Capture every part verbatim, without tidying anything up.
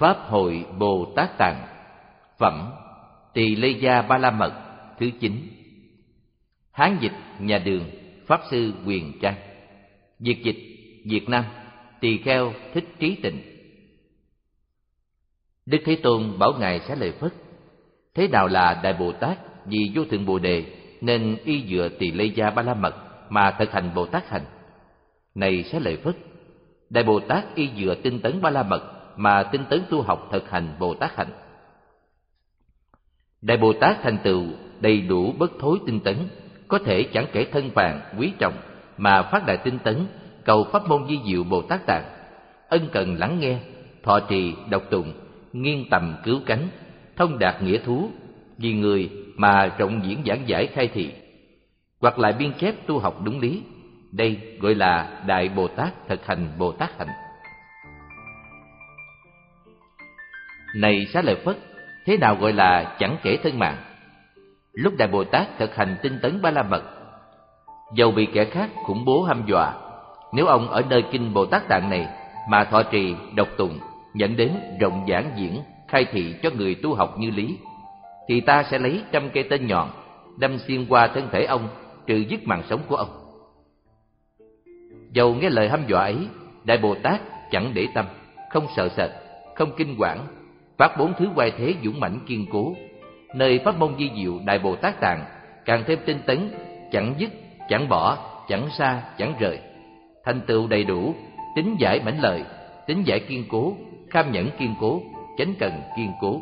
Pháp Hội Bồ Tát Tạng. Phẩm Tỳ Lê Gia Ba La Mật thứ chín. Hán dịch nhà Đường, Pháp sư Quyền Trang. Việt dịch Việt Nam, Tỳ Kheo Thích Trí Tịnh. Đức Thế Tôn bảo ngài Xá Lợi Phất: thế nào là Đại Bồ Tát? Vì vô thượng Bồ Đề nên y dựa Tỳ Lê Gia Ba La Mật mà thực hành Bồ Tát hành. Này Xá Lợi Phất, Đại Bồ Tát y dựa tinh tấn Ba La Mật mà tinh tấn tu học thực hành Bồ Tát hạnh. Đại Bồ Tát thành tựu đầy đủ bất thối tinh tấn, có thể chẳng kể thân phàn quý trọng mà phát đại tinh tấn, cầu pháp môn vi diệu Bồ Tát Tạng, ân cần lắng nghe, thọ trì đọc tụng, nghiêng tầm cứu cánh, thông đạt nghĩa thú, vì người mà rộng diễn giảng giải khai thị, hoặc lại biên chép tu học đúng lý. Đây gọi là Đại Bồ Tát thực hành Bồ Tát hạnh. Này Xá Lợi Phất, thế nào gọi là chẳng kể thân mạng? Lúc Đại Bồ Tát thực hành tinh tấn Ba La Mật, dầu bị kẻ khác khủng bố hăm dọa, nếu ông ở nơi kinh Bồ Tát Tạng này mà thọ trì đọc tụng, dẫn đến rộng giảng diễn khai thị cho người tu học như lý, thì ta sẽ lấy trăm cây tên nhọn đâm xuyên qua thân thể ông, trừ dứt mạng sống của ông. Dầu nghe lời hăm dọa ấy, Đại Bồ Tát chẳng để tâm, không sợ sệt, không kinh quản, phát bốn thứ oai thế dũng mãnh kiên cố. Nơi pháp môn vi diệu Đại Bồ Tát Tạng càng thêm tinh tấn, chẳng dứt, chẳng bỏ, chẳng xa, chẳng rời, thành tựu đầy đủ, tính giải mãnh lợi, tính giải kiên cố, kham nhẫn kiên cố, chánh cần kiên cố.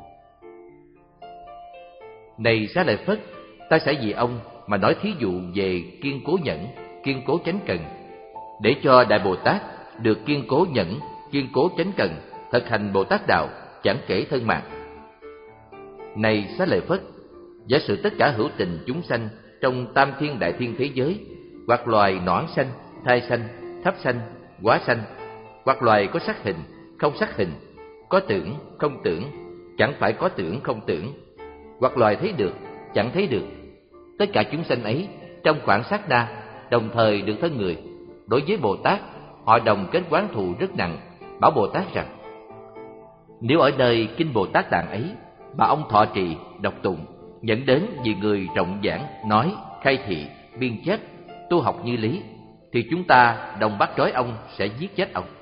Này Xá Lợi Phất, ta sẽ vì ông mà nói thí dụ về kiên cố nhẫn, kiên cố chánh cần, để cho Đại Bồ Tát được kiên cố nhẫn, kiên cố chánh cần, thực hành Bồ Tát đạo, chẳng kể thân mạng. Này Xá Lợi Phất, giả sử tất cả hữu tình chúng sanh trong tam thiên đại thiên thế giới, hoặc loài nõn sanh, thai sanh, thấp sanh, hóa sanh, hoặc loài có sắc hình, không sắc hình, có tưởng, không tưởng, chẳng phải có tưởng, không tưởng, hoặc loài thấy được, chẳng thấy được, tất cả chúng sanh ấy trong khoảng sát na đồng thời được thân người. Đối với Bồ Tát, họ đồng kết oán thù rất nặng, bảo Bồ Tát rằng: nếu ở nơi kinh Bồ Tát Tạng ấy mà ông thọ trì đọc tụng, dẫn đến vì người rộng giảng nói khai thị biên chép tu học như lý, thì chúng ta đồng bắt trói ông, sẽ giết chết ông.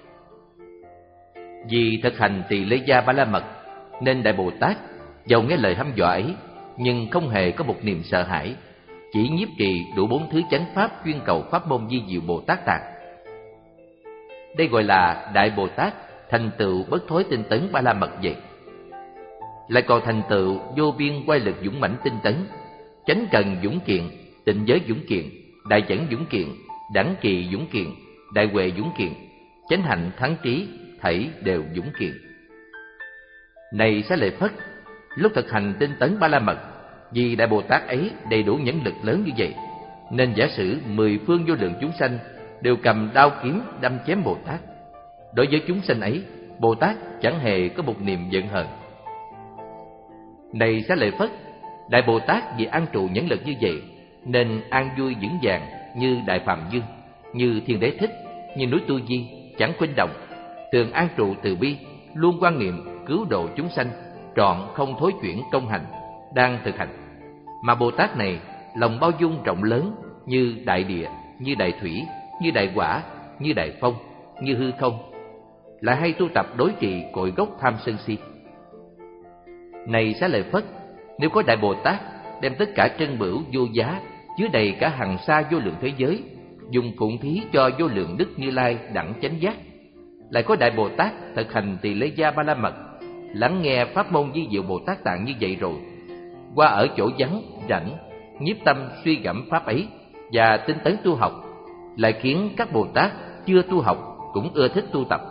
Vì thực hành Tỳ Lê Gia Ba La Mật nên Đại Bồ Tát dầu nghe lời hăm dọa ấy, nhưng không hề có một niềm sợ hãi, chỉ nhiếp trì đủ bốn thứ chánh pháp chuyên cầu pháp môn vi diệu Bồ Tát Tạng. Đây gọi là Đại Bồ Tát thành tựu bất thối tinh tấn Ba La Mật vậy. Lại còn thành tựu vô biên oai lực dũng mãnh tinh tấn, chánh cần dũng kiện, tịnh giới dũng kiện, đại chẩn dũng kiện, đẳng trì dũng kiện, đại huệ dũng kiện, chánh hạnh thắng trí, thảy đều dũng kiện. Này Xá Lợi Phất, lúc thực hành tinh tấn Ba La Mật, vì Đại Bồ Tát ấy đầy đủ nhẫn lực lớn như vậy, nên giả sử mười phương vô lượng chúng sanh đều cầm đao kiếm đâm chém Bồ Tát, đối với chúng sanh ấy, Bồ Tát chẳng hề có một niềm giận hờn. Này Xá Lợi Phất, Đại Bồ Tát vì an trụ nhẫn lực như vậy nên an vui vững vàng như Đại Phạm Dương, như Thiên Đế Thích, như núi Tu Di, chẳng khuynh động, thường an trụ từ bi, luôn quan niệm cứu độ chúng sanh, trọn không thối chuyển công hành đang thực hành. Mà Bồ Tát này lòng bao dung rộng lớn như đại địa, như đại thủy, như đại quả, như đại phong, như hư không, lại hay tu tập đối trị cội gốc tham sân si. Này Xá Lợi Phất, nếu có Đại Bồ Tát đem tất cả trân bửu vô giá chứa đầy cả hằng sa vô lượng thế giới, dùng phụng thí cho vô lượng đức Như Lai đẳng chánh giác, lại có Đại Bồ Tát thực hành Tỳ Lê Gia Ba La Mật, lắng nghe pháp môn vi diệu Bồ Tát Tạng như vậy rồi, qua ở chỗ vắng rảnh, nhiếp tâm suy gẫm pháp ấy và tinh tấn tu học, lại khiến các Bồ Tát chưa tu học cũng ưa thích tu tập.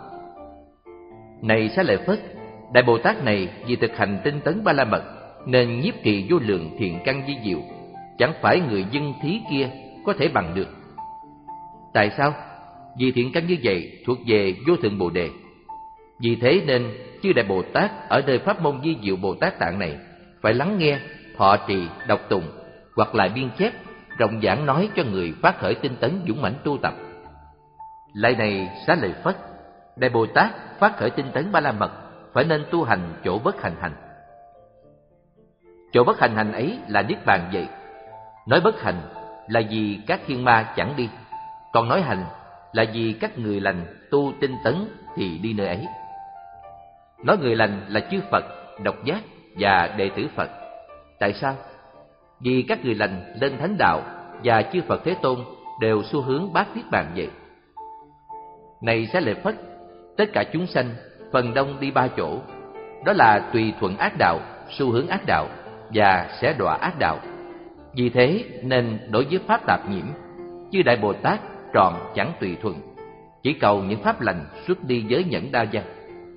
Này Xá Lợi Phất, Đại Bồ Tát này vì thực hành tinh tấn Ba La Mật nên nhiếp trì vô lượng thiện căn vi diệu, chẳng phải người dân thí kia có thể bằng được. Tại sao? Vì thiện căn như vậy thuộc về vô thượng Bồ Đề. Vì thế nên chư Đại Bồ Tát ở nơi pháp môn vi diệu Bồ Tát Tạng này phải lắng nghe, thọ trì, đọc tụng, hoặc lại biên chép, rộng giảng nói cho người phát khởi tinh tấn dũng mãnh tu tập. Lại này Xá Lợi Phất, Đại Bồ Tát phát khởi tinh tấn Ba La Mật phải nên tu hành chỗ bất hành hành. Chỗ bất hành hành ấy là niết bàn vậy. Nói bất hành là vì các thiên ma chẳng đi, còn nói hành là vì các người lành tu tinh tấn thì đi nơi ấy. Nói người lành là chư Phật, độc giác và đệ tử Phật. Tại sao? Vì các người lành lên thánh đạo và chư Phật Thế Tôn đều xu hướng bát niết bàn vậy. Này Xá Lợi Phất, tất cả chúng sanh phần đông đi ba chỗ, đó là tùy thuận ác đạo, xu hướng ác đạo và sẽ đọa ác đạo. Vì thế nên đối với pháp tạp nhiễm, chư Đại Bồ Tát trọn chẳng tùy thuận, chỉ cầu những pháp lành xuất đi giới nhẫn đa văn.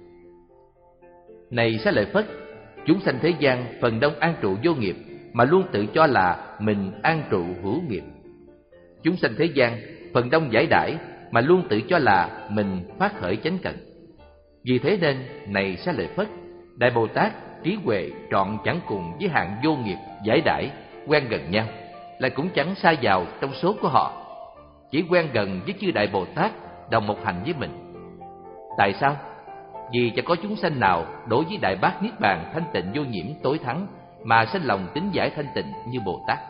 Này Xá Lợi Phất, chúng sanh thế gian phần đông an trụ vô nghiệp mà luôn tự cho là mình an trụ hữu nghiệp. Chúng sanh thế gian phần đông giải đãi mà luôn tự cho là mình phát khởi chánh cận. Vì thế nên, này Xá Lợi Phất, Đại Bồ Tát trí huệ trọn chẳng cùng với hạng vô nghiệp giải đãi quen gần nhau, lại cũng chẳng xa vào trong số của họ, chỉ quen gần với chư Đại Bồ Tát đồng một hành với mình. Tại sao? Vì chẳng có chúng sanh nào đối với Đại Bát Niết Bàn thanh tịnh vô nhiễm tối thắng mà sanh lòng tín giải thanh tịnh như Bồ Tát.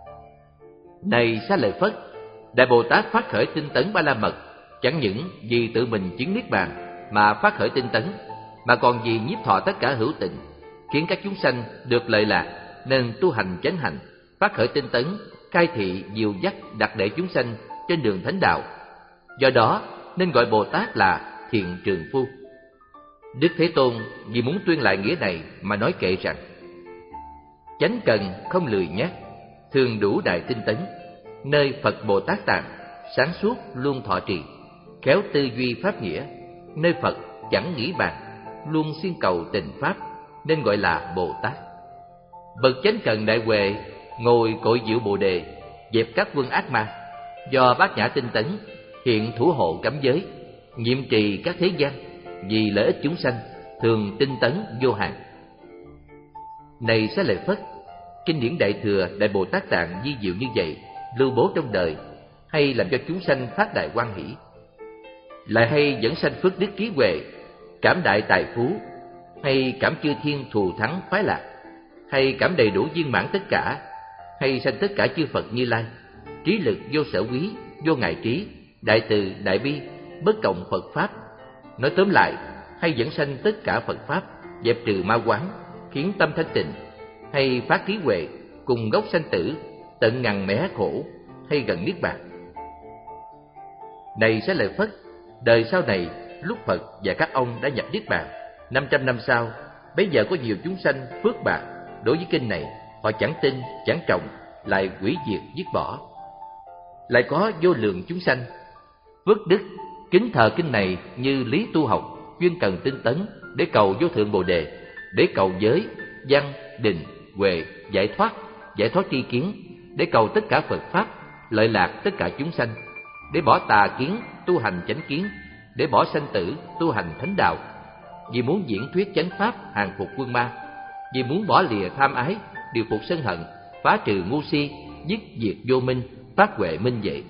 Này Xá Lợi Phất, Đại Bồ Tát phát khởi tinh tấn Ba La Mật chẳng những vì tự mình chứng niết bàn mà phát khởi tinh tấn, mà còn vì nhiếp thọ tất cả hữu tịnh, khiến các chúng sanh được lợi lạc, nên tu hành chánh hành, phát khởi tinh tấn, cai thị dìu dắt đặt để chúng sanh trên đường thánh đạo. Do đó nên gọi Bồ Tát là thiện trường phu. Đức Thế Tôn vì muốn tuyên lại nghĩa này mà nói kệ rằng: chánh cần không lười nhác, thường đủ đại tinh tấn, nơi Phật Bồ Tát tạng, sáng suốt luôn thọ trì, khéo tư duy pháp nghĩa, nơi Phật chẳng nghĩ bàn, luôn siêng cầu tình pháp, nên gọi là Bồ Tát. Bậc chánh cần đại huệ, ngồi cội diệu Bồ đề, dẹp các quân ác ma, do bát nhã tinh tấn, hiện thủ hộ cấm giới, nhiệm trì các thế gian, vì lợi ích chúng sanh, thường tinh tấn vô hạn. Này Xá Lợi Phất, kinh điển Đại Thừa Đại Bồ Tát Tạng vi diệu như vậy, lưu bố trong đời, hay làm cho chúng sanh phát đại hoan hỷ, lại hay dẫn sanh phước đức trí huệ, cảm đại tài phú, hay cảm chư thiên thù thắng phái lạc, hay cảm đầy đủ viên mãn tất cả, hay sanh tất cả chư Phật Như Lai, trí lực vô sở quý, vô ngại trí, đại từ đại bi, bất cộng Phật pháp. Nói tóm lại, hay dẫn sanh tất cả Phật pháp, dẹp trừ ma quán, khiến tâm thanh tịnh, hay phát trí huệ, cùng gốc sanh tử, tận ngàn mẻ khổ, hay gần niết bàn. Này Xá Lợi Phất, đời sau này, lúc Phật và các ông đã nhập niết bàn, năm trăm năm sau, bấy giờ có nhiều chúng sanh phước bạc đối với kinh này, họ chẳng tin, chẳng trọng, lại hủy diệt dứt bỏ. Lại có vô lượng chúng sanh phước đức kính thờ kinh này như lý tu học, chuyên cần tinh tấn để cầu vô thượng Bồ đề, để cầu giới, văn, định, huệ, giải thoát, giải thoát tri kiến, để cầu tất cả Phật pháp, lợi lạc tất cả chúng sanh, để bỏ tà kiến, tu hành chánh kiến, để bỏ sanh tử, tu hành thánh đạo, vì muốn diễn thuyết chánh pháp, hàng phục quân ma, vì muốn bỏ lìa tham ái, điều phục sân hận, phá trừ ngu si, dứt diệt vô minh, phát huệ minh vệ.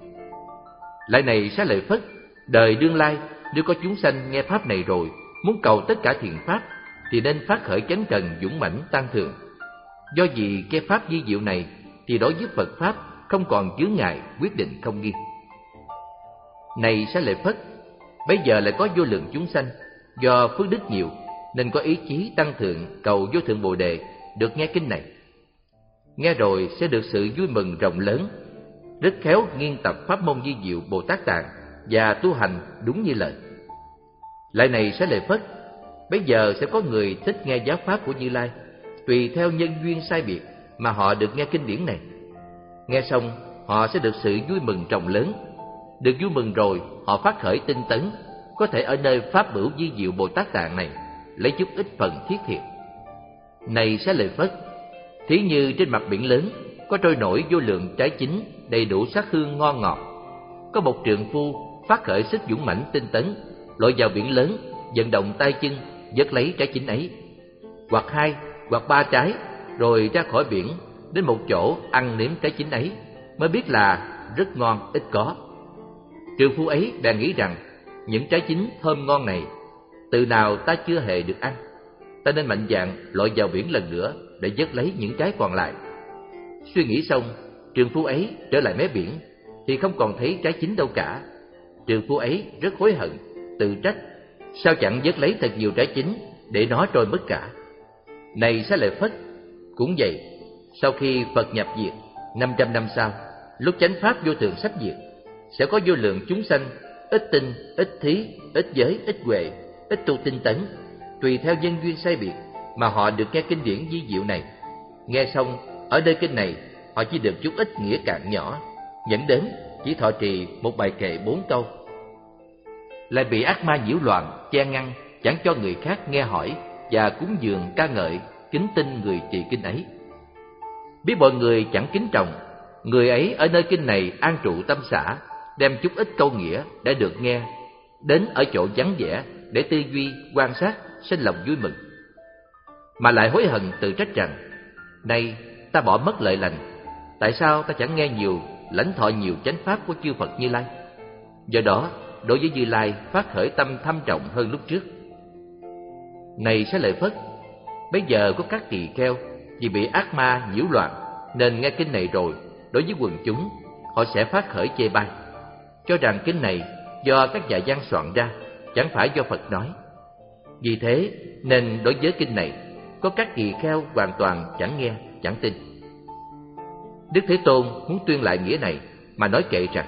Lại này Xá Lợi Phất, đời đương lai nếu có chúng sanh nghe pháp này rồi, muốn cầu tất cả thiện pháp, thì nên phát khởi chánh cần dũng mãnh tăng thường. Do vì cái pháp vi diệu này, thì đối với Phật pháp không còn chướng ngại, quyết định không nghi. Này Xá Lợi Phất, bây giờ lại có vô lượng chúng sanh do phước đức nhiều, nên có ý chí tăng thượng cầu vô thượng Bồ đề, được nghe kinh này. Nghe rồi sẽ được sự vui mừng rộng lớn, rất khéo nghiên tập pháp môn vi diệu Bồ Tát Tạng và tu hành đúng như lời. Lại này Xá Lợi Phất, bây giờ sẽ có người thích nghe giáo pháp của Như Lai, tùy theo nhân duyên sai biệt mà họ được nghe kinh điển này. Nghe xong, họ sẽ được sự vui mừng rộng lớn. Được vui mừng rồi, họ phát khởi tinh tấn, có thể ở nơi pháp bửu vi diệu Bồ Tát Tạng này lấy chút ít phần thiết thiệt. Này Xá Lợi Phất, thí như trên mặt biển lớn có trôi nổi vô lượng trái chín đầy đủ sắc hương ngon ngọt, có một trượng phu phát khởi sức dũng mãnh tinh tấn, lội vào biển lớn, vận động tay chân vớt lấy trái chín ấy, hoặc hai hoặc ba trái, rồi ra khỏi biển đến một chỗ ăn nếm trái chín ấy, mới biết là rất ngon ít có. Trượng phu ấy bèn nghĩ rằng những trái chín thơm ngon này từ nào ta chưa hề được ăn. Ta nên mạnh dạn lội vào biển lần nữa để vớt lấy những trái còn lại. Suy nghĩ xong, trượng phu ấy trở lại mé biển thì không còn thấy trái chín đâu cả. Trượng phu ấy rất hối hận, tự trách, sao chẳng vớt lấy thật nhiều trái chín để nó trôi mất cả. Này Xá Lợi Phất, cũng vậy, sau khi Phật nhập diệt, năm trăm năm sau, lúc chánh pháp vô thường sắp diệt, sẽ có vô lượng chúng sanh, ít tinh, ít thí, ít giới, ít huệ, ít tu tinh tấn, tùy theo nhân duyên sai biệt mà họ được nghe kinh điển vi diệu này. Nghe xong, ở nơi kinh này, họ chỉ được chút ít nghĩa cạn nhỏ, dẫn đến chỉ thọ trì một bài kệ bốn câu, lại bị ác ma nhiễu loạn, che ngăn, chẳng cho người khác nghe hỏi và cúng dường ca ngợi, kính tin người trì kinh ấy. Biết mọi người chẳng kính trọng, người ấy ở nơi kinh này an trụ tâm xã, đem chút ít câu nghĩa đã được nghe, đến ở chỗ vắng vẻ để tư duy, quan sát, sinh lòng vui mừng. Mà lại hối hận tự trách rằng, nay ta bỏ mất lợi lành, tại sao ta chẳng nghe nhiều, lãnh thọ nhiều chánh pháp của chư Phật Như Lai? Do đó, đối với Như Lai phát khởi tâm thâm trọng hơn lúc trước. Này Xá Lợi Phất, bây giờ có các tỳ kheo vì bị ác ma nhiễu loạn nên nghe kinh này rồi, đối với quần chúng họ sẽ phát khởi chê bai, cho rằng kinh này do các nhà văn soạn ra, chẳng phải do Phật nói. Vì thế nên đối với kinh này, có các tỳ kheo hoàn toàn chẳng nghe, chẳng tin. Đức Thế Tôn muốn tuyên lại nghĩa này mà nói kệ rằng,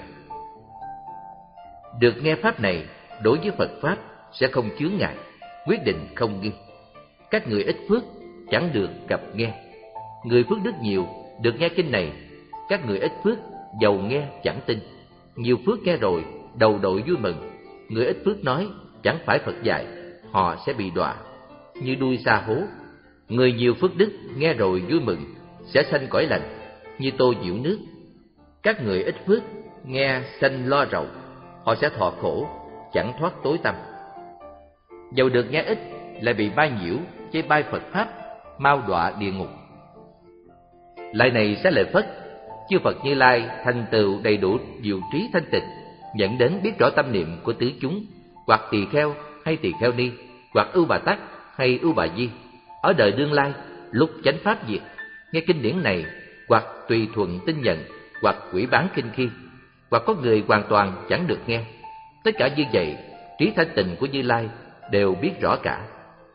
được nghe pháp này đối với Phật pháp sẽ không chướng ngại, quyết định không nghi. Các người ít phước chẳng được gặp nghe, người phước đức nhiều được nghe kinh này. Các người ít phước giàu nghe chẳng tin, nhiều phước nghe rồi đầu đội vui mừng. Người ít phước nói chẳng phải Phật dạy, họ sẽ bị đọa như đuôi sa hố. Người nhiều phước đức nghe rồi vui mừng, sẽ sanh cõi lành như tô nhiễu nước. Các người ít phước nghe sanh lo rầu, họ sẽ thọ khổ, chẳng thoát tối tăm. Dầu được nghe ít lại bị bai nhiễu, chê bai Phật pháp, mau đọa địa ngục. Lại này Xá Lợi Phất, chư Phật Như Lai thành tựu đầy đủ diệu trí thanh tịnh, dẫn đến biết rõ tâm niệm của tứ chúng, hoặc tỳ kheo hay tỳ kheo ni, hoặc ưu bà tắc hay ưu bà di, ở đời đương lai lúc chánh pháp diệt, nghe kinh điển này, hoặc tùy thuận tin nhận, hoặc quỷ bán kinh khi, hoặc có người hoàn toàn chẳng được nghe. Tất cả như vậy, trí thanh tịnh của Như Lai đều biết rõ cả.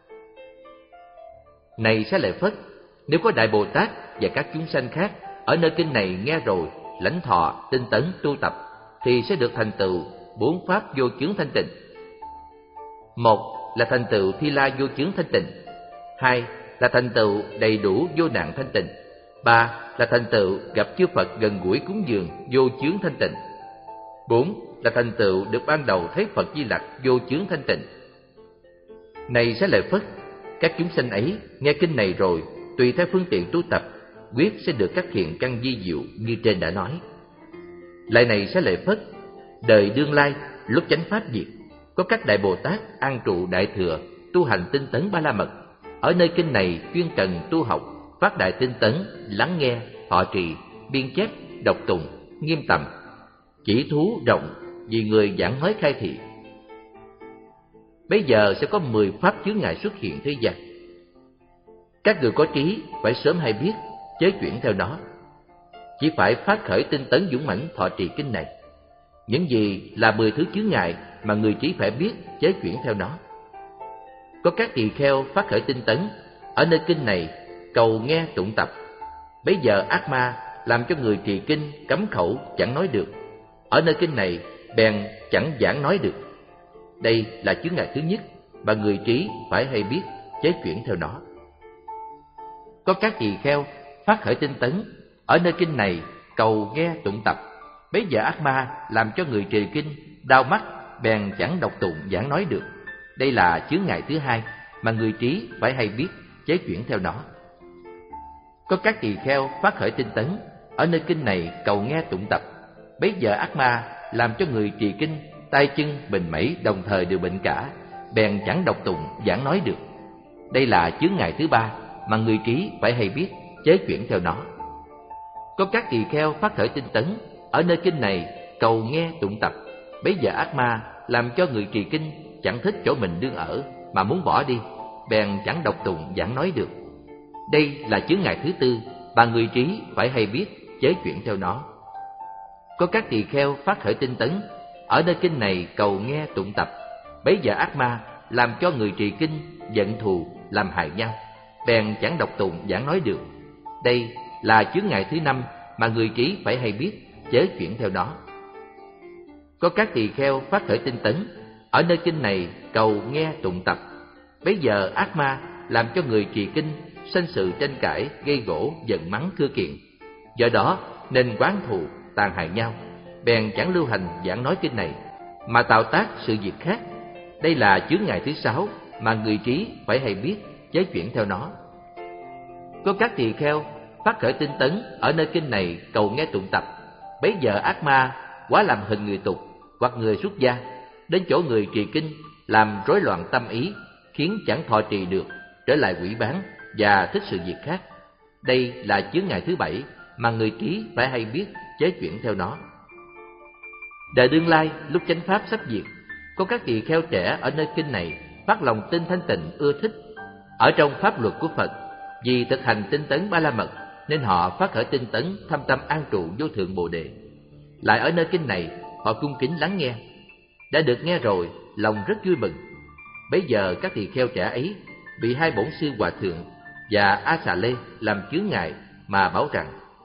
Này Xá Lợi Phất, nếu có Đại Bồ Tát và các chúng sanh khác ở nơi kinh này nghe rồi, lãnh thọ, tinh tấn, tu tập, thì sẽ được thành tựu bốn pháp vô chướng thanh tịnh. Một là thành tựu Thi La vô chướng thanh tịnh. Hai là thành tựu đầy đủ vô nạn thanh tịnh. Ba là thành tựu gặp chư Phật gần gũi cúng dường vô chướng thanh tịnh. Bốn là thành tựu được ban đầu thấy Phật Di Lặc vô chướng thanh tịnh. Này Xá Lợi Phất, các chúng sanh ấy nghe kinh này rồi, tùy theo phương tiện tu tập, quyết sẽ được các thiện căn vi diệu như trên đã nói. Lại này Xá Lợi Phất, đời đương lai lúc chánh pháp diệt, có các Đại Bồ Tát an trụ Đại Thừa, tu hành tinh tấn Ba La Mật, ở nơi kinh này chuyên cần tu học, phát đại tinh tấn, lắng nghe, thọ trì, biên chép, đọc tụng, nghiêm tầm, chỉ thú rộng vì người giảng nói khai thị. Bây giờ sẽ có mười pháp chướng ngại xuất hiện thế gian. Các người có trí phải sớm hay biết, chế chuyển theo nó. Chỉ phải phát khởi tinh tấn dũng mãnh thọ trì kinh này. Những gì là mười thứ chướng ngại mà người trí phải biết, chế chuyển theo nó. Có các tỳ kheo phát khởi tinh tấn, ở nơi kinh này cầu nghe tụng tập. Bấy giờ ác ma làm cho người trì kinh cấm khẩu chẳng nói được, ở nơi kinh này bèn chẳng giảng nói được. Đây là chướng ngại thứ nhất mà người trí phải hay biết, chế chuyển theo nó. Có các tỳ kheo phát khởi tinh tấn, ở nơi kinh này cầu nghe tụng tập. Bấy giờ ác ma làm cho người trì kinh đau mắt, bèn chẳng đọc tụng giảng nói được. Đây là chướng ngại thứ hai mà người trí phải hay biết, chế chuyển theo nó. Có các tỳ kheo phát khởi tinh tấn, ở nơi kinh này cầu nghe tụng tập. Bấy giờ ác ma làm cho người trì kinh tay chân bệnh mẩy đồng thời đều bệnh cả, bèn chẳng đọc tụng giảng nói được. Đây là chướng ngại thứ ba mà người trí phải hay biết, chế chuyển theo nó. Có các tỳ kheo phát khởi tinh tấn, ở nơi kinh này cầu nghe tụng tập. Bấy giờ ác ma làm cho người trì kinh chẳng thích chỗ mình đương ở, mà muốn bỏ đi, bèn chẳng đọc tụng giảng nói được. Đây là chướng ngại thứ tư mà người trí phải hay biết, chớ chuyển theo nó. Có các tỳ kheo phát khởi tinh tấn, ở nơi kinh này cầu nghe tụng tập, bấy giờ ác ma làm cho người trì kinh giận thù, làm hại nhau, bèn chẳng đọc tụng giảng nói được. Đây là chướng ngại thứ năm mà người trí phải hay biết, chớ chuyển theo nó. Có các tỳ kheo phát khởi tinh tấn, ở nơi kinh này cầu nghe tụng tập, bấy giờ ác ma làm cho người trì kinh sanh sự tranh cãi, gây gổ, giận mắng thưa kiện. Do đó nên oán thù, tàn hại nhau, bèn chẳng lưu hành giảng nói kinh này, mà tạo tác sự việc khác. Đây là chướng ngại thứ sáu mà người trí phải hay biết, chớ chuyển theo nó. Có các tỳ kheo phát khởi tinh tấn, ở nơi kinh này cầu nghe tụng tập, bấy giờ ác ma quá làm hình người tục hoặc người xuất gia, đến chỗ người trì kinh làm rối loạn tâm ý, khiến chẳng thọ trì được, trở lại quỷ bán và thích sự việc khác. Đây là chướng ngại thứ bảy mà người trí phải hay biết, chớ chuyển theo nó. Đời đương lai, lúc chánh pháp sắp diệt, có các tỳ kheo trẻ ở nơi kinh này phát lòng tin thanh tịnh, ưa thích ở trong pháp luật của Phật, vì thực hành tinh tấn ba la mật nên họ phát khởi tinh tấn thâm tâm an trụ vô thượng bồ đề. Lại ở nơi kinh này họ cung kính lắng nghe, đã được nghe rồi lòng rất vui mừng. Bấy giờ các tỳ kheo trẻ ấy bị hai bổn sư hòa thượng và A Xà Lê làm chướng ngại mà bảo rằng: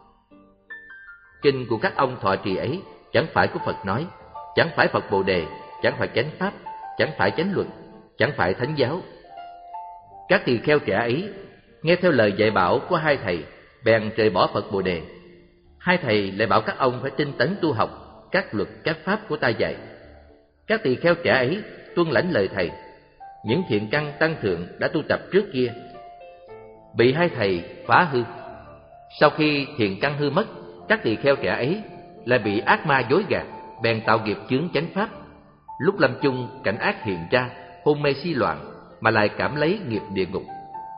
kinh của các ông thọ trì ấy chẳng phải của Phật nói, chẳng phải Phật bồ đề, chẳng phải chánh pháp, chẳng phải chánh luận, chẳng phải thánh giáo. Các tỳ kheo trẻ ấy nghe theo lời dạy bảo của hai thầy, bèn rời bỏ Phật bồ đề. Hai thầy lại bảo các ông phải tinh tấn tu học các luật các pháp của ta dạy. Các tỳ kheo trẻ ấy tuân lãnh lời thầy. Những thiện căn tăng thượng đã tu tập trước kia bị hai thầy phá hư. Sau khi thiện căn hư mất, các tỳ kheo trẻ ấy lại bị ác ma dối gạt, bèn tạo nghiệp chướng chánh pháp. Lúc lâm chung cảnh ác hiện ra, hôn mê si loạn, mà lại cảm lấy nghiệp địa ngục.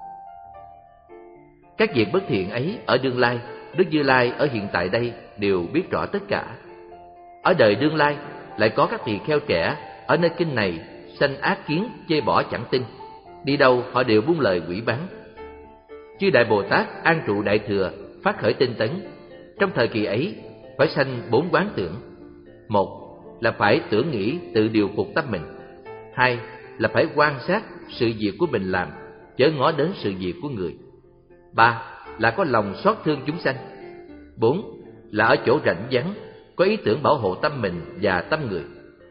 Các việc bất thiện ấy ở đương lai, Đức Như Lai ở hiện tại đây đều biết rõ tất cả. Ở đời đương lai lại có các tỳ kheo trẻ ở nơi kinh này sanh ác kiến, chê bỏ chẳng tin, đi đâu họ đều buông lời quỷ bán. Chư Đại Bồ Tát an trụ Đại Thừa phát khởi tinh tấn, trong thời kỳ ấy phải sanh bốn quán tưởng. Một là phải tưởng nghĩ tự điều phục tâm mình. Hai là phải quan sát sự việc của mình làm, chớ ngó đến sự việc của người. Ba là có lòng xót thương chúng sanh. Bốn là ở chỗ rảnh vắng có ý tưởng bảo hộ tâm mình và tâm người.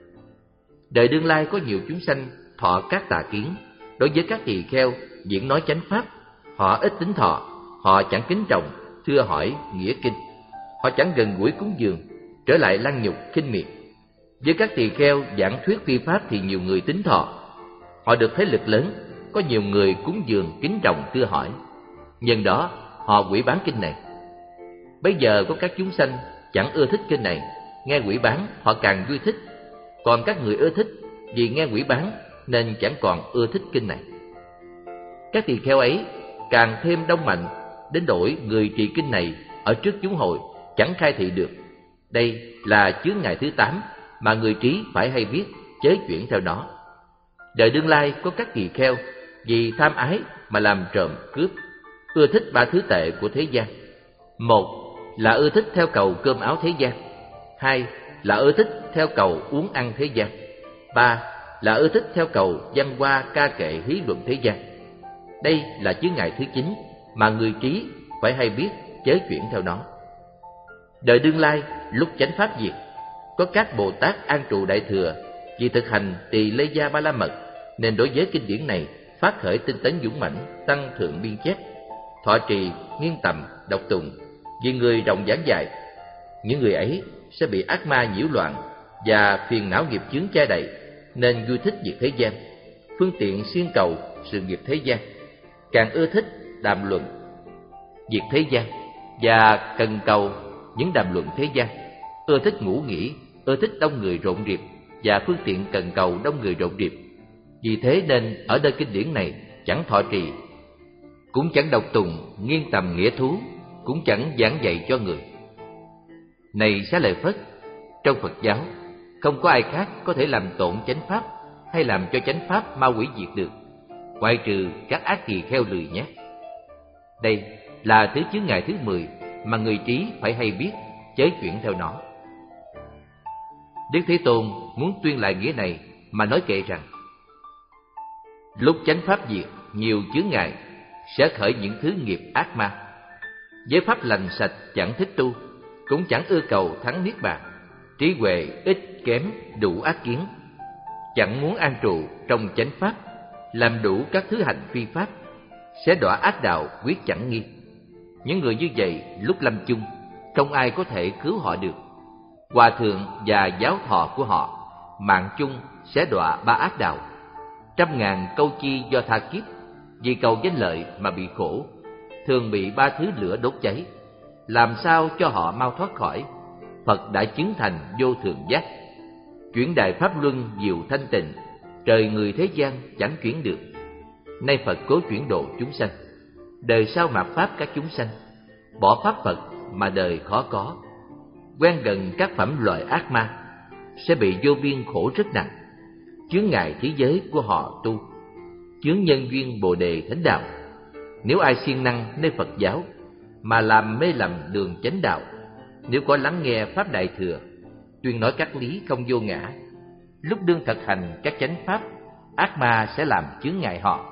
Đời đương lai có nhiều chúng sanh thọ các tà kiến. Đối với các tỳ kheo diễn nói chánh pháp, họ ít tính thọ, họ chẳng kính trọng, thưa hỏi nghĩa kinh, họ chẳng gần gũi cúng dường, trở lại lăng nhục khinh miệt. Với các tỳ kheo giảng thuyết phi pháp thì nhiều người tính thọ, họ được thế lực lớn, có nhiều người cúng dường kính trọng thưa hỏi. Nhân đó họ quỷ bán kinh này. Bây giờ có các chúng sanh chẳng ưa thích kinh này, nghe quỷ bán họ càng vui thích. Còn các người ưa thích vì nghe quỷ bán nên chẳng còn ưa thích kinh này. Các tỳ kheo ấy càng thêm đông mạnh, đến đổi người trì kinh này ở trước chúng hội chẳng khai thị được. Đây là chướng ngại thứ tám mà người trí phải hay biết, chớ chuyển theo nó. Đời đương lai có các tỳ kheo vì tham ái mà làm trộm cướp, ưa thích ba thứ tệ của thế gian. Một là ưa thích theo cầu cơm áo thế gian. Hai là ưa thích theo cầu uống ăn thế gian. Ba là ưa thích theo cầu văn hoa ca kệ hí luận thế gian. Đây là chướng ngại thứ chín mà người trí phải hay biết, chớ chuyển theo nó. Đời đương lai lúc chánh pháp diệt, có các Bồ Tát an trụ Đại Thừa vì thực hành tỳ lê gia ba la mật nên đối với kinh điển này phát khởi tinh tấn dũng mãnh, tăng thượng biên chép, thọ trì nghiên tầm đọc tụng, vì người rộng giảng dạy. Những người ấy sẽ bị ác ma nhiễu loạn và phiền não nghiệp chướng che đậy, nên vui thích việc thế gian, phương tiện xuyên cầu sự nghiệp thế gian, càng ưa thích đàm luận việc thế gian và cần cầu những đàm luận thế gian, ưa thích ngủ nghỉ, ưa thích đông người rộn rịp và phương tiện cần cầu đông người rộn rịp. Vì thế nên ở nơi kinh điển này chẳng thọ trì, cũng chẳng đọc tùng nghiên tầm nghĩa thú, cũng chẳng giảng dạy cho người. Này Xá Lợi Phất, trong Phật giáo không có ai khác có thể làm tổn chánh pháp hay làm cho chánh pháp mau hủy diệt được, ngoại trừ các ác kỳ kheo lười nhác. Đây là thứ chướng ngại thứ mười mà người trí phải hay biết, chớ chuyển theo nó. Đức Thế Tôn muốn tuyên lại nghĩa này mà nói kệ rằng: lúc chánh pháp diệt, nhiều chướng ngại sẽ khởi những thứ nghiệp ác ma. Với pháp lành sạch chẳng thích tu, cũng chẳng ưa cầu thắng niết bàn. Trí huệ ít kém đủ ác kiến, chẳng muốn an trụ trong chánh pháp. Làm đủ các thứ hành phi pháp, sẽ đọa ác đạo quyết chẳng nghi. Những người như vậy lúc lâm chung, không ai có thể cứu họ được. Hòa thượng và giáo thọ của họ mạng chung sẽ đọa ba ác đạo. Trăm ngàn câu chi do tha kiếp, vì cầu danh lợi mà bị khổ, thường bị ba thứ lửa đốt cháy. Làm sao cho họ mau thoát khỏi? Phật đã chứng thành vô thượng giác. Chuyển đại pháp luân diệu thanh tịnh, trời người thế gian chẳng chuyển được. Nay Phật cố chuyển độ chúng sanh, đời sau mạt pháp các chúng sanh. Bỏ pháp Phật mà đời khó có, quen gần các phẩm loại ác ma, sẽ bị vô biên khổ rất nặng. Chướng ngại thế giới của họ tu, chướng nhân duyên bồ đề thánh đạo. Nếu ai siêng năng nơi Phật giáo mà làm mê lầm đường chánh đạo, nếu có lắng nghe pháp đại thừa, tuyên nói các lý không vô ngã, lúc đương thực hành các chánh pháp, ác ma sẽ làm chướng ngại họ.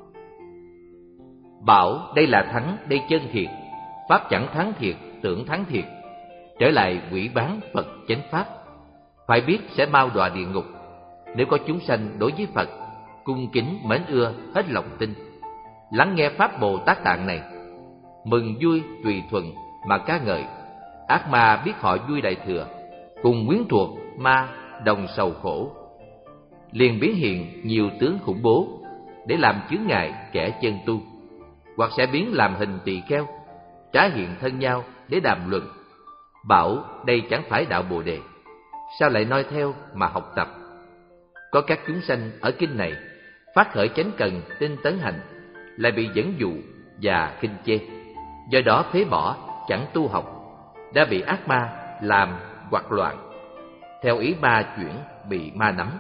Bảo đây là thắng, đây chân thiệt, pháp chẳng thắng thiệt, tưởng thắng thiệt. Trở lại quỷ bán Phật chánh pháp, phải biết sẽ mau đọa địa ngục. Nếu có chúng sanh đối với Phật cung kính mến ưa hết lòng tin, lắng nghe pháp Bồ Tát Tạng này, mừng vui tùy thuận mà ca ngợi, ác ma biết họ vui đại thừa, cùng quyến thuộc ma đồng sầu khổ, liền biến hiện nhiều tướng khủng bố để làm chướng ngại kẻ chân tu, hoặc sẽ biến làm hình tỳ kheo, trá hiện thân nhau để đàm luận. Bảo đây chẳng phải đạo Bồ Đề, sao lại noi theo mà học tập? Có các chúng sanh ở kinh này phát khởi chánh cần tinh tấn hành, lại bị dẫn dụ và khinh chê, do đó phế bỏ chẳng tu học, đã bị ác ma làm hoặc loạn, theo ý ma chuyển bị ma nắm.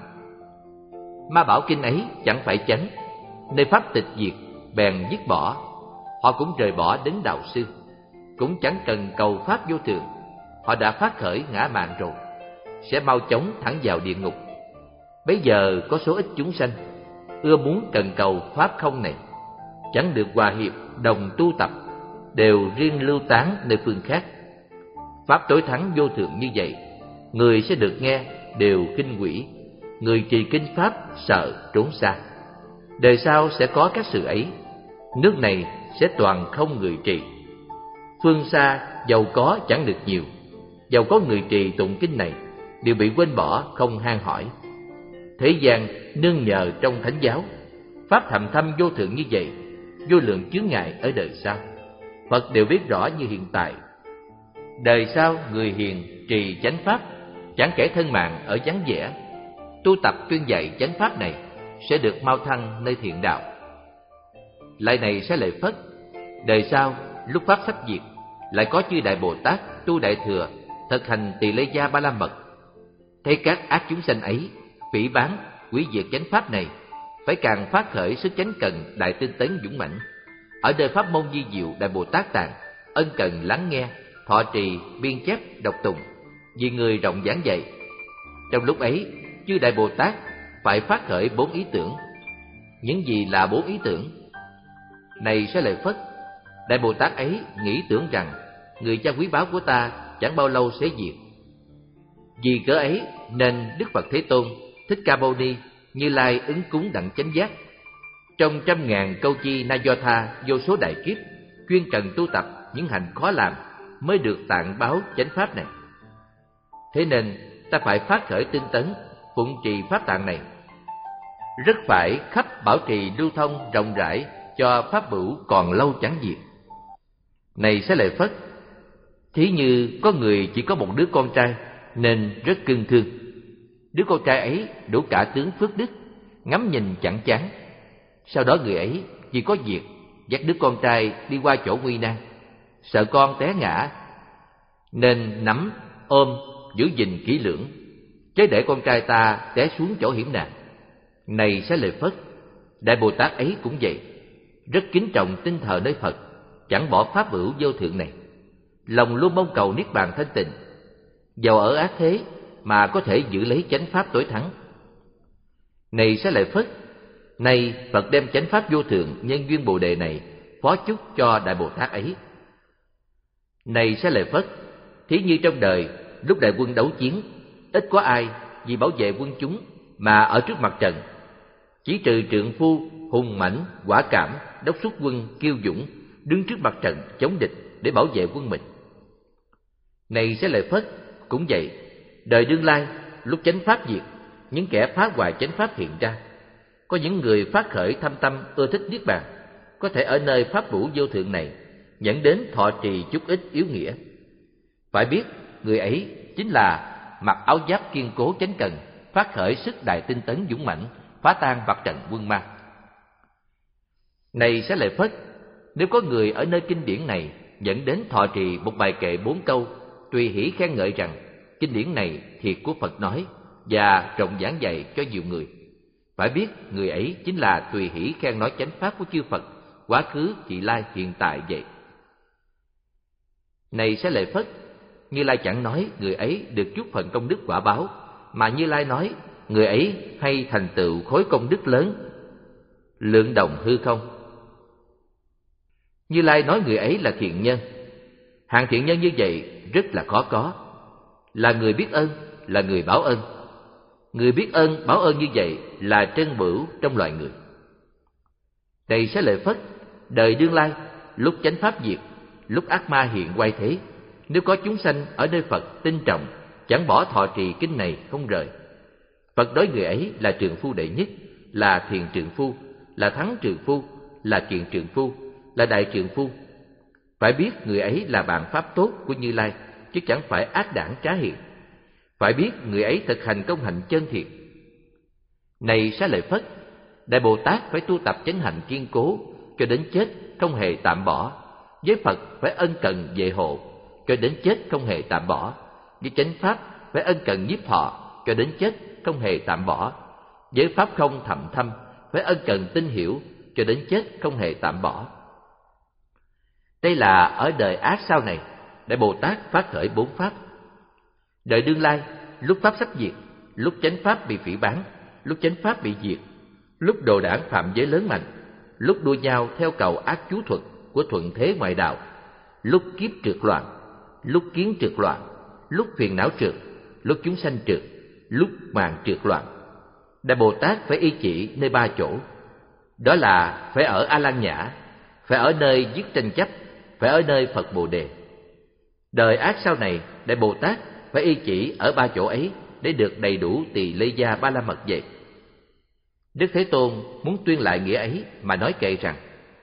Ma bảo kinh ấy chẳng phải chánh, nơi pháp tịch diệt bèn dứt bỏ. Họ cũng rời bỏ đến đạo sư, cũng chẳng cần cầu pháp vô thường. Họ đã phát khởi ngã mạn rồi, sẽ mau chóng thẳng vào địa ngục. Bây giờ có số ít chúng sanh ưa muốn cần cầu pháp không này, chẳng được hòa hiệp đồng tu tập, đều riêng lưu tán nơi phương khác. Pháp tối thắng vô thượng như vậy, người sẽ được nghe đều khinh quỷ. Người trì kinh pháp sợ trốn xa. Đời sau sẽ có các sự ấy, nước này sẽ toàn không người trì. Phương xa giàu có chẳng được nhiều, giàu có người trì tụng kinh này, đều bị quên bỏ không han hỏi. Thế gian nương nhờ trong thánh giáo, pháp thầm thâm vô thượng như vậy, vô lượng chướng ngại ở đời sau, Phật đều biết rõ như hiện tại. Đời sau người hiền trì chánh pháp, chẳng kể thân mạng ở vắng vẻ, tu tập tuyên dạy chánh pháp này, sẽ được mau thăng nơi thiện đạo. Lại này sẽ lệ Phất, đời sau lúc pháp sắp diệt, lại có chư đại Bồ Tát tu đại thừa, thực hành tỳ lê gia ba la mật. Thấy các ác chúng sanh ấy phỉ báng hủy diệt chánh pháp này, phải càng phát khởi sức chánh cần đại tinh tấn dũng mãnh. Ở đời pháp môn di diệu đại Bồ Tát Tạng, ân cần lắng nghe, thọ trì, biên chép, đọc tùng, vì người rộng giảng dạy. Trong lúc ấy, chư đại Bồ Tát phải phát khởi bốn ý tưởng. Những gì là bốn ý tưởng? Này sẽ lợi Phất, đại Bồ Tát ấy nghĩ tưởng rằng người cha quý báu của ta chẳng bao lâu sẽ diệt. Vì cớ ấy nên Đức Phật Thế Tôn, Thích Ca Mâu Ni, Như Lai ứng cúng đặng chánh giác. Trong trăm ngàn câu chi na do tha vô số đại kiếp, chuyên cần tu tập những hành khó làm, mới được tạng báo chánh pháp này. Thế nên ta phải phát khởi tinh tấn phụng trì pháp tạng này, rất phải khắp bảo trì lưu thông rộng rãi, cho pháp bửu còn lâu chẳng diệt. Này sẽ lợi Phất, thí như có người chỉ có một đứa con trai nên rất cưng thương. Đứa con trai ấy đủ cả tướng phước đức, ngắm nhìn chẳng chán. Sau đó người ấy vì có việc dắt đứa con trai đi qua chỗ nguy nan, sợ con té ngã nên nắm ôm giữ gìn kỹ lưỡng, chớ để con trai ta té xuống chỗ hiểm nạn. Này sẽ lợi Phất, Đại Bồ Tát ấy cũng vậy, rất kính trọng tinh thờ nơi Phật, chẳng bỏ pháp hữu vô thượng này, lòng luôn mong cầu niết bàn thanh tịnh, dầu ở ác thế mà có thể giữ lấy chánh pháp tối thắng. Này Xá Lợi Phất, nay Phật đem chánh pháp vô thượng nhân duyên Bồ đề này phó chúc cho Đại Bồ Tát ấy. Này Xá Lợi Phất, thí như trong đời lúc đại quân đấu chiến, ít có ai vì bảo vệ quân chúng mà ở trước mặt trận, chỉ trừ trượng phu hùng mãnh, quả cảm, đốc xuất quân kiêu dũng, đứng trước mặt trận chống địch để bảo vệ quân mình. Này Xá Lợi Phất, cũng vậy, đời đương lai lúc chánh pháp diệt, những kẻ phá hoại chánh pháp hiện ra. Có những người phát khởi thâm tâm ưa thích niết bàn, có thể ở nơi pháp hữu vô thượng này dẫn đến thọ trì chút ít yếu nghĩa. Phải biết người ấy chính là mặc áo giáp kiên cố chánh cần, phát khởi sức đại tinh tấn dũng mãnh, phá tan mặt trận quân ma. Này Xá Lợi Phất, nếu có người ở nơi kinh điển này dẫn đến thọ trì một bài kệ bốn câu, tùy hỷ khen ngợi rằng kinh điển này thiệt của Phật nói, và rộng giảng dạy cho nhiều người, phải biết người ấy chính là tùy hỷ khen nói chánh pháp của chư Phật, quá khứ, vị lai, hiện tại vậy. Này Xá Lợi Phất, Như Lai chẳng nói người ấy được chút phần công đức quả báo, mà Như Lai nói người ấy hay thành tựu khối công đức lớn, lượng đồng hư không. Như Lai nói người ấy là thiện nhân. Hạng thiện nhân như vậy rất là khó có, là người biết ơn, là người báo ơn. Người biết ơn, báo ơn như vậy là trân bửu trong loài người. Này Xá Lợi Phất, đời đương lai, lúc chánh pháp diệt, lúc ác ma hiện quay thế, nếu có chúng sanh ở nơi Phật tinh trọng, chẳng bỏ thọ trì kinh này không rời, Phật nói người ấy là trượng phu đệ nhất, là thiền trượng phu, là thắng trượng phu, là kiện trượng phu, là đại trượng phu. Phải biết người ấy là bạn pháp tốt của Như Lai, chứ chẳng phải ác đảng trá hiện. Phải biết người ấy thực hành công hạnh chân thiện. Này Xá Lợi Phất, Đại Bồ Tát phải tu tập chánh hạnh kiên cố cho đến chết không hề tạm bỏ. Với Phật phải ân cần vệ hộ cho đến chết không hề tạm bỏ. Với chánh pháp phải ân cần nhiếp thọ cho đến chết không hề tạm bỏ. Với pháp không thầm thâm phải ân cần tin hiểu cho đến chết không hề tạm bỏ. Đây là ở đời ác sau này, Đại Bồ Tát phát khởi bốn pháp. Đời đương lai, lúc pháp sắp diệt, lúc chánh pháp bị phỉ báng, lúc chánh pháp bị diệt, lúc đồ đảng phạm giới lớn mạnh, lúc đua nhau theo cầu ác chú thuật của thuận thế ngoại đạo, lúc kiếp trượt loạn, lúc kiến trượt loạn, lúc phiền não trượt, lúc chúng sanh trượt, lúc mạng trượt loạn. Đại Bồ Tát phải y chỉ nơi ba chỗ. Đó là phải ở A Lan Nhã, phải ở nơi dứt tranh chấp, phải ở nơi Phật Bồ Đề. Đời ác sau này, Đại Bồ Tát phải y chỉ ở ba chỗ ấy để được đầy đủ tỳ lê gia ba la mật vậy. Đức Thế Tôn muốn tuyên lại nghĩa ấy mà nói kệ rằng: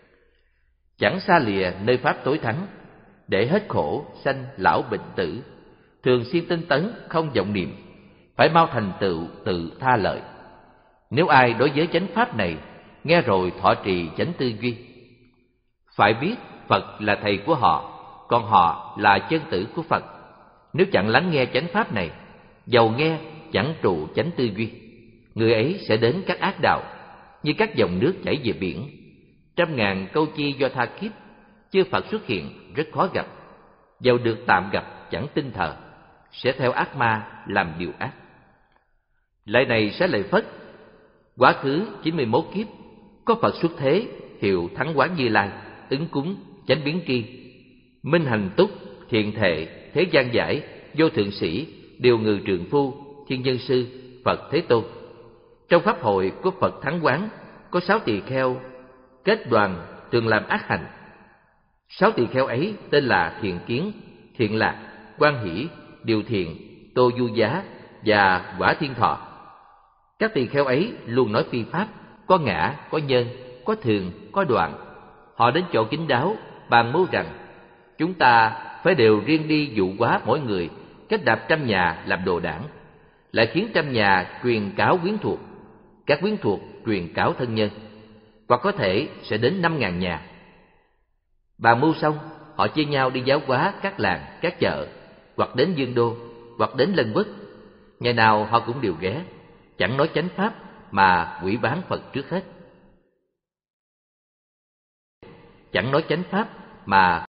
chẳng xa lìa nơi pháp tối thắng, để hết khổ sanh lão bệnh tử, thường xuyên tinh tấn không vọng niệm, phải mau thành tựu tự tha lợi. Nếu ai đối với chánh pháp này nghe rồi thọ trì chánh tư duy, phải biết Phật là thầy của họ, còn họ là chân tử của Phật. Nếu chẳng lắng nghe chánh pháp này, dầu nghe chẳng trụ chánh tư duy, người ấy sẽ đến các ác đạo, như các dòng nước chảy về biển. Trăm ngàn câu chi do tha kiếp, chư Phật xuất hiện rất khó gặp, dầu được tạm gặp chẳng tin thờ, sẽ theo ác ma làm điều ác. Lại này Xá Lợi Phất, quá khứ chín mươi mốt kiếp, có Phật xuất thế hiệu Thắng Quán Như Lai, ứng cúng, chánh biến tri, minh hành túc, thiện thệ, thế gian giải, vô thượng sĩ, điều ngự trượng phu, thiên nhân sư, Phật Thế Tôn. Trong pháp hội của Phật Thắng Quán có sáu tỳ kheo kết đoàn thường làm ác hành. Sáu tỳ kheo ấy tên là Thiện Kiến, Thiện Lạc, Quan Hỷ, Điều Thiện, Tô Du Giá và Quả Thiên Thọ. Các tỳ kheo ấy luôn nói phi pháp, có ngã, có nhân, có thường, có đoạn. Họ đến chỗ kín đáo bàn mưu rằng chúng ta phải đều riêng đi dụ hóa mỗi người kết đạp trăm nhà làm đồ đảng, lại khiến trăm nhà truyền cáo quyến thuộc, các quyến thuộc truyền cáo thân nhân, hoặc có thể sẽ đến năm ngàn nhà. Bàn mưu xong, họ chia nhau đi giáo hóa các làng, các chợ, hoặc đến Dương Đô, hoặc đến Lân Bất. Ngày nào họ cũng đều ghé, chẳng nói chánh pháp mà quỷ bán Phật trước hết. chẳng nói chánh pháp mà